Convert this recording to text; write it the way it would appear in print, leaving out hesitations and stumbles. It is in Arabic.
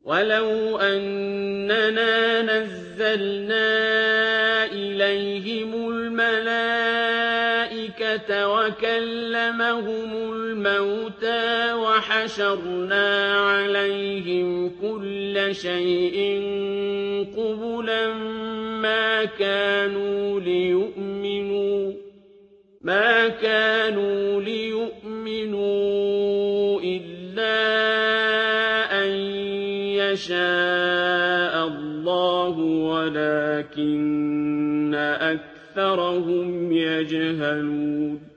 وَلَوْ أَنَّنَا نَزَّلْنَا إِلَيْهِمُ الْمَلَائِكَةَ وَكَلَّمَهُمُ الْمَوْتَىٰ وَحَشَرْنَا عَلَيْهِمْ كُلَّ شَيْءٍ قُبُلًا مَا كَانُوا لِيُؤْمِنُوا إِلَّا أَن يَشَاءَ اللَّهُ وَلَٰكِنَّ أَكْثَرَهُمْ يَجْهَلُونَ